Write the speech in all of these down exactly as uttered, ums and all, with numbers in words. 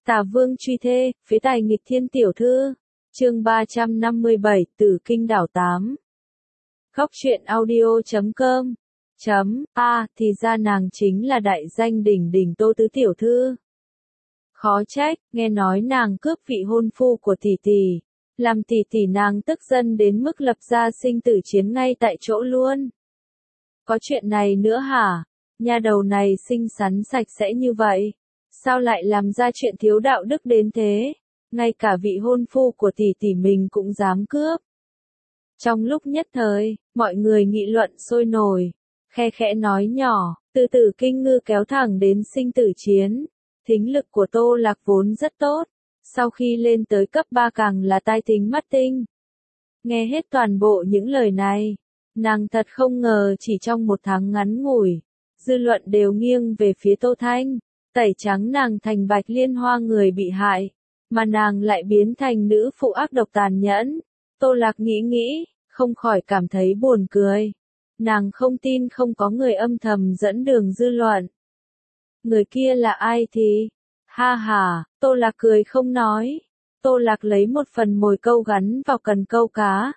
Tả Vương truy thê, phế tài nghịch thiên tiểu thư. Chương ba trăm năm mươi bảy, Tử Kinh Đảo tám. Khóc chuyện audio chấm com. Chấm, a, thì ra nàng chính là đại danh đỉnh đỉnh Tô Tứ tiểu thư. Khó trách, nghe nói nàng cướp vị hôn phu của tỷ tỷ, làm tỷ tỷ nàng tức giận đến mức lập ra sinh tử chiến ngay tại chỗ luôn. Có chuyện này nữa hả? Nha đầu này xinh xắn sạch sẽ như vậy, sao lại làm ra chuyện thiếu đạo đức đến thế? Ngay cả vị hôn phu của tỷ tỷ mình cũng dám cướp. Trong lúc nhất thời, mọi người nghị luận sôi nổi, khe khẽ nói nhỏ, từ Tử Kinh Ngư kéo thẳng đến sinh tử chiến. Thính lực của Tô Lạc vốn rất tốt, sau khi lên tới cấp ba càng là tai thính mắt tinh. Nghe hết toàn bộ những lời này, nàng thật không ngờ chỉ trong một tháng ngắn ngủi, dư luận đều nghiêng về phía Tô Thanh, tẩy trắng nàng thành Bạch Liên Hoa người bị hại, mà nàng lại biến thành nữ phụ ác độc tàn nhẫn. Tô Lạc nghĩ nghĩ, không khỏi cảm thấy buồn cười. Nàng không tin không có người âm thầm dẫn đường dư luận. Người kia là ai thì? Ha ha, Tô Lạc cười không nói. Tô Lạc lấy một phần mồi câu gắn vào cần câu cá,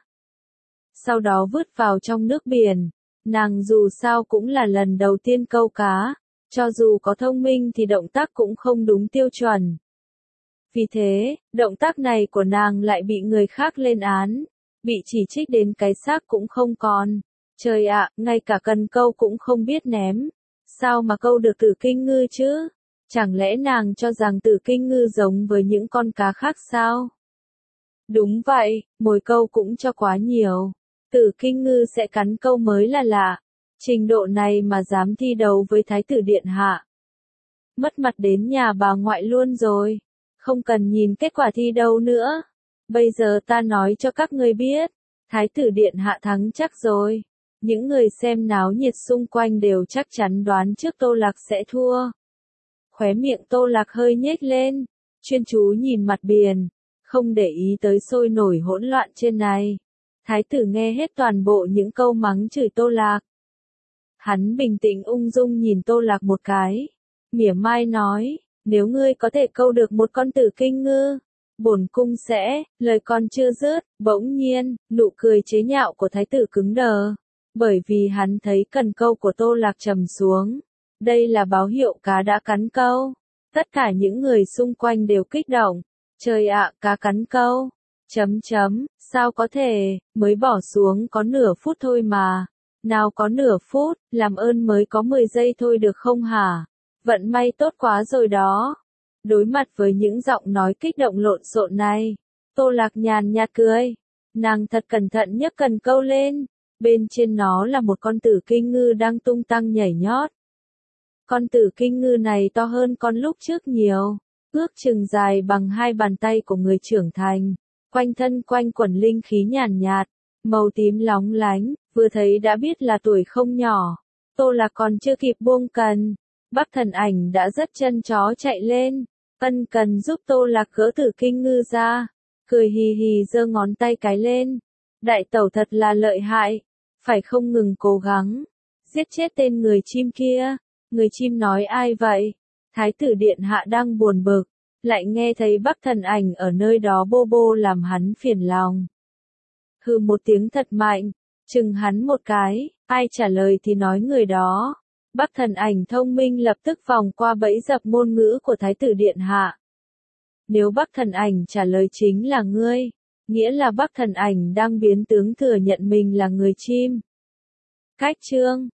sau đó vứt vào trong nước biển. Nàng dù sao cũng là lần đầu tiên câu cá, cho dù có thông minh thì động tác cũng không đúng tiêu chuẩn. Vì thế, động tác này của nàng lại bị người khác lên án, bị chỉ trích đến cái xác cũng không còn. Trời ạ, ngay cả cần câu cũng không biết ném. Sao mà câu được Tử Kinh Ngư chứ? Chẳng lẽ nàng cho rằng Tử Kinh Ngư giống với những con cá khác sao? Đúng vậy, mồi câu cũng cho quá nhiều. Tử Kinh Ngư sẽ cắn câu mới là lạ. Trình độ này mà dám thi đấu với Thái tử Điện Hạ. Mất mặt đến nhà bà ngoại luôn rồi. Không cần nhìn kết quả thi đâu nữa. Bây giờ ta nói cho các ngươi biết. Thái tử Điện Hạ thắng chắc rồi. Những người xem náo nhiệt xung quanh đều chắc chắn đoán trước Tô Lạc sẽ thua. Khóe miệng Tô Lạc hơi nhếch lên, chuyên chú nhìn mặt biển, không để ý tới sôi nổi hỗn loạn trên này. Thái tử nghe hết toàn bộ những câu mắng chửi Tô Lạc. Hắn bình tĩnh ung dung nhìn Tô Lạc một cái, mỉa mai nói, nếu ngươi có thể câu được một con Tử Kinh Ngư, bổn cung sẽ, lời còn chưa dứt, bỗng nhiên, nụ cười chế nhạo của thái tử cứng đờ, bởi vì hắn thấy cần câu của Tô Lạc trầm xuống. Đây là báo hiệu cá đã cắn câu. Tất cả những người xung quanh đều kích động. Trời ạ, cá cắn câu. Chấm chấm, sao có thể, mới bỏ xuống có nửa phút thôi mà. Nào có nửa phút, làm ơn mới có mười giây thôi được không hả? Vận may tốt quá rồi đó. Đối mặt với những giọng nói kích động lộn xộn này, Tô Lạc nhàn nhạt cười. Nàng thật cẩn thận nhấc cần câu lên. Bên trên nó là một con Tử Kinh Ngư đang tung tăng nhảy nhót. Con Tử Kinh Ngư này to hơn con lúc trước nhiều, ước chừng dài bằng hai bàn tay của người trưởng thành, quanh thân quanh quẩn linh khí nhàn nhạt, màu tím lóng lánh, vừa thấy đã biết là tuổi không nhỏ. Tô Lạc còn chưa kịp buông cần, Bắc Thần Ảnh đã dắt chân chó chạy lên, ân cần giúp Tô Lạc gỡ Tử Kinh Ngư ra, cười hì hì giơ ngón tay cái lên. Đại tẩu thật là lợi hại, phải không ngừng cố gắng, giết chết tên người chim kia. Người chim nói ai vậy? Thái tử Điện Hạ đang buồn bực, lại nghe thấy Bắc Thần Ảnh ở nơi đó bô bô làm hắn phiền lòng. Hừ một tiếng thật mạnh, chừng hắn một cái, ai trả lời thì nói người đó. Bắc Thần Ảnh thông minh lập tức vòng qua bẫy dập ngôn ngữ của Thái tử Điện Hạ. Nếu Bắc Thần Ảnh trả lời chính là ngươi, nghĩa là Bắc Thần Ảnh đang biến tướng thừa nhận mình là người chim. Cách chương